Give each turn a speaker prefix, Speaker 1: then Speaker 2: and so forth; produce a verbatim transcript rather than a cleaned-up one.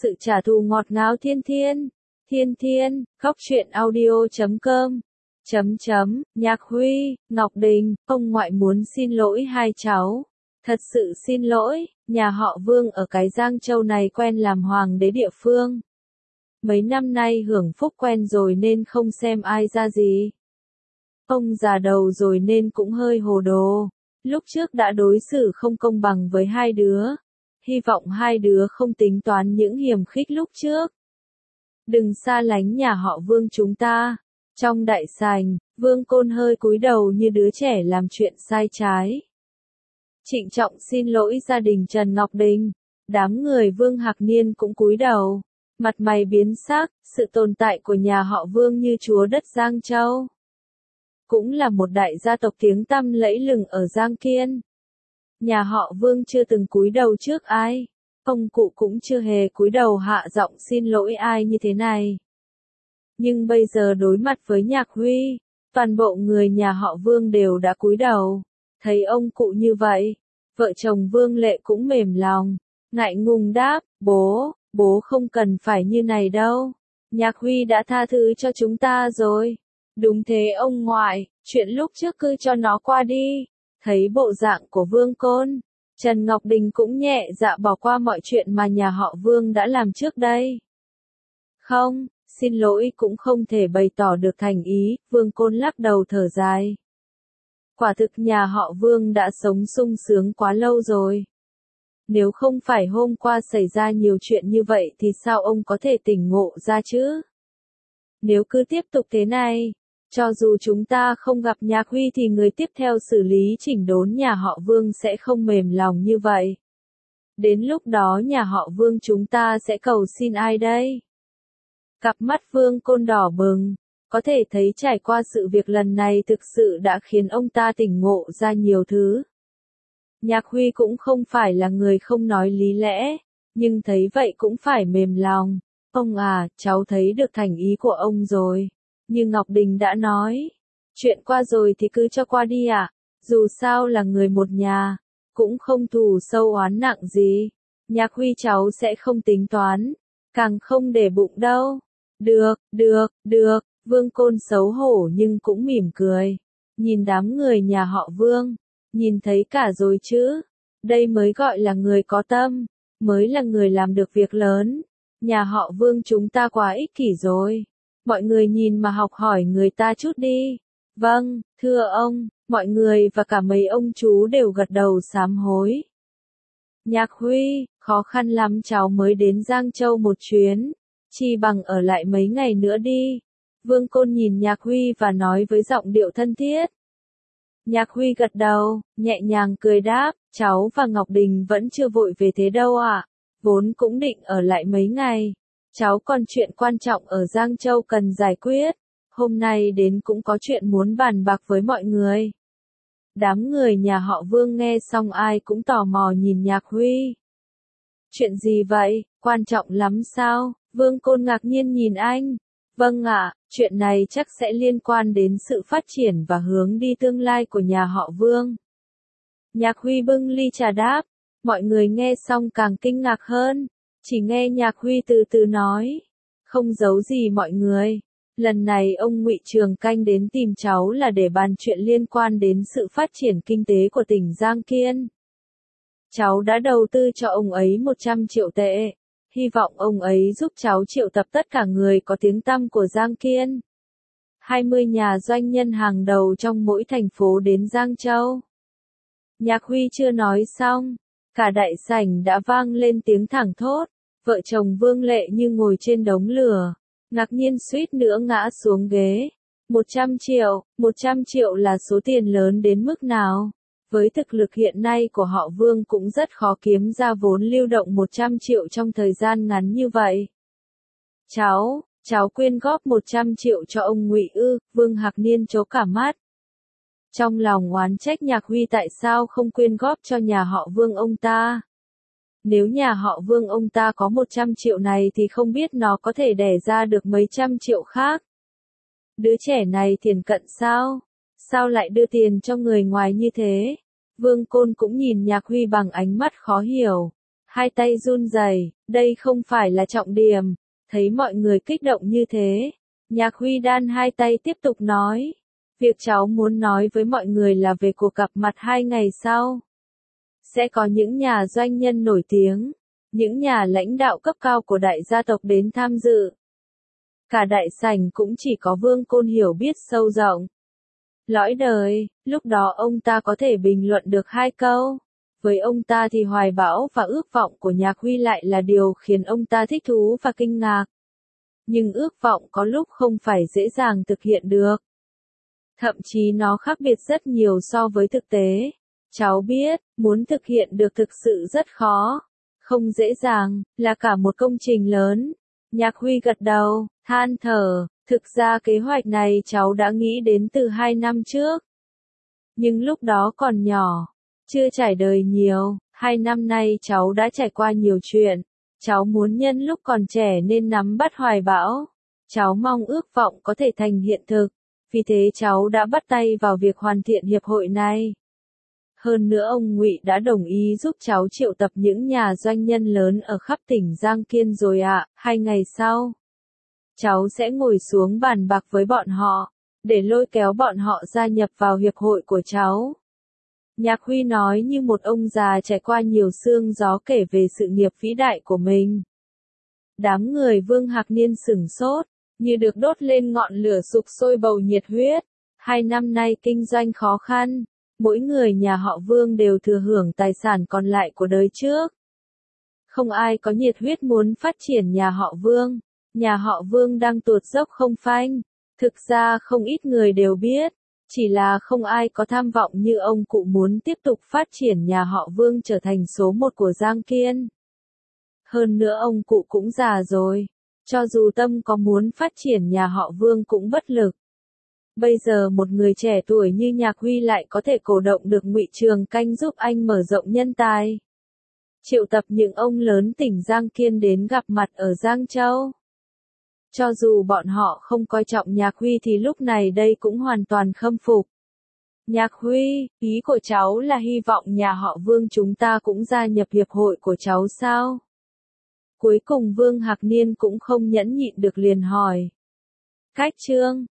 Speaker 1: Sự trả thù ngọt ngào thiên thiên. Thiên thiên, khóc chuyện audio chấm com. Chấm chấm, Nhạc Huy, Ngọc Đình, ông ngoại muốn xin lỗi hai cháu. Thật sự xin lỗi, nhà họ Vương ở cái Giang Châu này quen làm hoàng đế địa phương. Mấy năm nay hưởng phúc quen rồi nên không xem ai ra gì. Ông già đầu rồi nên cũng hơi hồ đồ. Lúc trước đã đối xử không công bằng với hai đứa. Hy vọng hai đứa không tính toán những hiềm khích lúc trước. Đừng xa lánh nhà họ Vương chúng ta. Trong đại sảnh, Vương Côn hơi cúi đầu như đứa trẻ làm chuyện sai trái. Trịnh trọng xin lỗi gia đình Trần Ngọc Đình. Đám người Vương Hạc Niên cũng cúi đầu. Mặt mày biến sắc, sự tồn tại của nhà họ Vương như chúa đất Giang Châu. Cũng là một đại gia tộc tiếng tăm lẫy lừng ở Giang Kiên. Nhà họ Vương chưa từng cúi đầu trước ai. Ông cụ cũng chưa hề cúi đầu hạ giọng xin lỗi ai như thế này. Nhưng bây giờ đối mặt với Nhạc Huy, toàn bộ người nhà họ Vương đều đã cúi đầu. Thấy ông cụ như vậy, vợ chồng Vương Lệ cũng mềm lòng, ngại ngùng đáp, bố, bố không cần phải như này đâu. Nhạc Huy đã tha thứ cho chúng ta rồi. Đúng thế ông ngoại, chuyện lúc trước cứ cho nó qua đi. Thấy bộ dạng của Vương Côn, Trần Ngọc Đình cũng nhẹ dạ bỏ qua mọi chuyện mà nhà họ Vương đã làm trước đây. Không, xin lỗi cũng không thể bày tỏ được thành ý, Vương Côn lắc đầu thở dài. Quả thực nhà họ Vương đã sống sung sướng quá lâu rồi. Nếu không phải hôm qua xảy ra nhiều chuyện như vậy thì sao ông có thể tỉnh ngộ ra chứ? Nếu cứ tiếp tục thế này, cho dù chúng ta không gặp Nhạc Huy thì người tiếp theo xử lý chỉnh đốn nhà họ Vương sẽ không mềm lòng như vậy. Đến lúc đó nhà họ Vương chúng ta sẽ cầu xin ai đây? Cặp mắt Vương Côn đỏ bừng, có thể thấy trải qua sự việc lần này thực sự đã khiến ông ta tỉnh ngộ ra nhiều thứ. Nhạc Huy cũng không phải là người không nói lý lẽ, nhưng thấy vậy cũng phải mềm lòng. Ông à, cháu thấy được thành ý của ông rồi. Như Ngọc Đình đã nói, chuyện qua rồi thì cứ cho qua đi ạ. À? Dù sao là người một nhà, cũng không thù sâu oán nặng gì. Nhạc Huy cháu sẽ không tính toán, càng không để bụng đâu. Được, được, được, Vương Côn xấu hổ nhưng cũng mỉm cười. Nhìn đám người nhà họ Vương, nhìn thấy cả rồi chứ. Đây mới gọi là người có tâm, mới là người làm được việc lớn. Nhà họ Vương chúng ta quá ích kỷ rồi. Mọi người nhìn mà học hỏi người ta chút đi. Vâng, thưa ông, mọi người và cả mấy ông chú đều gật đầu sám hối. Nhạc Huy, khó khăn lắm cháu mới đến Giang Châu một chuyến. Chi bằng ở lại mấy ngày nữa đi. Vương Côn nhìn Nhạc Huy và nói với giọng điệu thân thiết. Nhạc Huy gật đầu, nhẹ nhàng cười đáp, cháu và Ngọc Đình vẫn chưa vội về thế đâu ạ. À? Vốn cũng định ở lại mấy ngày. Cháu còn chuyện quan trọng ở Giang Châu cần giải quyết. Hôm nay đến cũng có chuyện muốn bàn bạc với mọi người. Đám người nhà họ Vương nghe xong ai cũng tò mò nhìn Nhạc Huy. Chuyện gì vậy, quan trọng lắm sao? Vương Côn ngạc nhiên nhìn anh. Vâng ạ, chuyện này chắc sẽ liên quan đến sự phát triển và hướng đi tương lai của nhà họ Vương. Nhạc Huy bưng ly trà đáp. Mọi người nghe xong càng kinh ngạc hơn. Chỉ nghe Nhạc Huy từ từ nói. Không giấu gì mọi người. Lần này ông Ngụy Trường Canh đến tìm cháu là để bàn chuyện liên quan đến sự phát triển kinh tế của tỉnh Giang Kiên. Cháu đã đầu tư cho ông ấy một trăm triệu tệ. Hy vọng ông ấy giúp cháu triệu tập tất cả người có tiếng tăm của Giang Kiên. hai mươi nhà doanh nhân hàng đầu trong mỗi thành phố đến Giang Châu. Nhạc Huy chưa nói xong. Cả đại sảnh đã vang lên tiếng thảng thốt. Vợ chồng Vương Lệ như ngồi trên đống lửa. Ngạc nhiên suýt nữa ngã xuống ghế. một trăm triệu, một trăm triệu là số tiền lớn đến mức nào? Với thực lực hiện nay của họ Vương cũng rất khó kiếm ra vốn lưu động một trăm triệu trong thời gian ngắn như vậy. Cháu, cháu quyên góp một trăm triệu cho ông Ngụy ư? Vương Hạc Niên trố cả mắt. Trong lòng oán trách Nhạc Huy tại sao không quyên góp cho nhà họ Vương ông ta. Nếu nhà họ Vương ông ta có một trăm triệu này thì không biết nó có thể đẻ ra được mấy trăm triệu khác. Đứa trẻ này thiền cận sao? Sao lại đưa tiền cho người ngoài như thế? Vương Côn cũng nhìn Nhạc Huy bằng ánh mắt khó hiểu. hai tay run rẩy, đây không phải là trọng điểm. Thấy mọi người kích động như thế, Nhạc Huy đan hai tay tiếp tục nói. Việc cháu muốn nói với mọi người là về cuộc gặp mặt hai ngày sau. Sẽ có những nhà doanh nhân nổi tiếng, những nhà lãnh đạo cấp cao của đại gia tộc đến tham dự. Cả đại sảnh cũng chỉ có Vương Côn hiểu biết sâu rộng. Lõi đời, lúc đó ông ta có thể bình luận được hai câu. Với ông ta thì hoài bão và ước vọng của Nhạc Huy lại là điều khiến ông ta thích thú và kinh ngạc. Nhưng ước vọng có lúc không phải dễ dàng thực hiện được. Thậm chí nó khác biệt rất nhiều so với thực tế. Cháu biết, muốn thực hiện được thực sự rất khó. Không dễ dàng, là cả một công trình lớn. Nhạc Huy gật đầu, than thở, thực ra kế hoạch này cháu đã nghĩ đến từ hai năm trước. Nhưng lúc đó còn nhỏ, chưa trải đời nhiều, hai năm nay cháu đã trải qua nhiều chuyện. Cháu muốn nhân lúc còn trẻ nên nắm bắt hoài bão. Cháu mong ước vọng có thể thành hiện thực. Vì thế cháu đã bắt tay vào việc hoàn thiện hiệp hội này. Hơn nữa ông Ngụy đã đồng ý giúp cháu triệu tập những nhà doanh nhân lớn ở khắp tỉnh Giang Kiên rồi ạ. Hai ngày sau, cháu sẽ ngồi xuống bàn bạc với bọn họ, để lôi kéo bọn họ gia nhập vào hiệp hội của cháu. Nhạc Huy nói như một ông già trải qua nhiều sương gió kể về sự nghiệp vĩ đại của mình. Đám người Vương Hạc Niên sửng sốt, như được đốt lên ngọn lửa sục sôi bầu nhiệt huyết. Hai năm nay kinh doanh khó khăn, mỗi người nhà họ Vương đều thừa hưởng tài sản còn lại của đời trước. Không ai có nhiệt huyết muốn phát triển nhà họ Vương. Nhà họ Vương đang tuột dốc không phanh. Thực ra không ít người đều biết, chỉ là không ai có tham vọng như ông cụ muốn tiếp tục phát triển nhà họ Vương trở thành số một của Giang Kiên. Hơn nữa ông cụ cũng già rồi, cho dù tâm có muốn phát triển nhà họ Vương cũng bất lực. Bây giờ một người trẻ tuổi như Nhạc Huy lại có thể cổ động được Ngụy Trường Canh giúp anh mở rộng nhân tài. Triệu tập những ông lớn tỉnh Giang Kiên đến gặp mặt ở Giang Châu. Cho dù bọn họ không coi trọng Nhạc Huy thì lúc này đây cũng hoàn toàn khâm phục. Nhạc Huy, ý của cháu là hy vọng nhà họ Vương chúng ta cũng gia nhập hiệp hội của cháu sao? Cuối cùng Vương Hạc Niên cũng không nhẫn nhịn được liền hỏi. Cách chương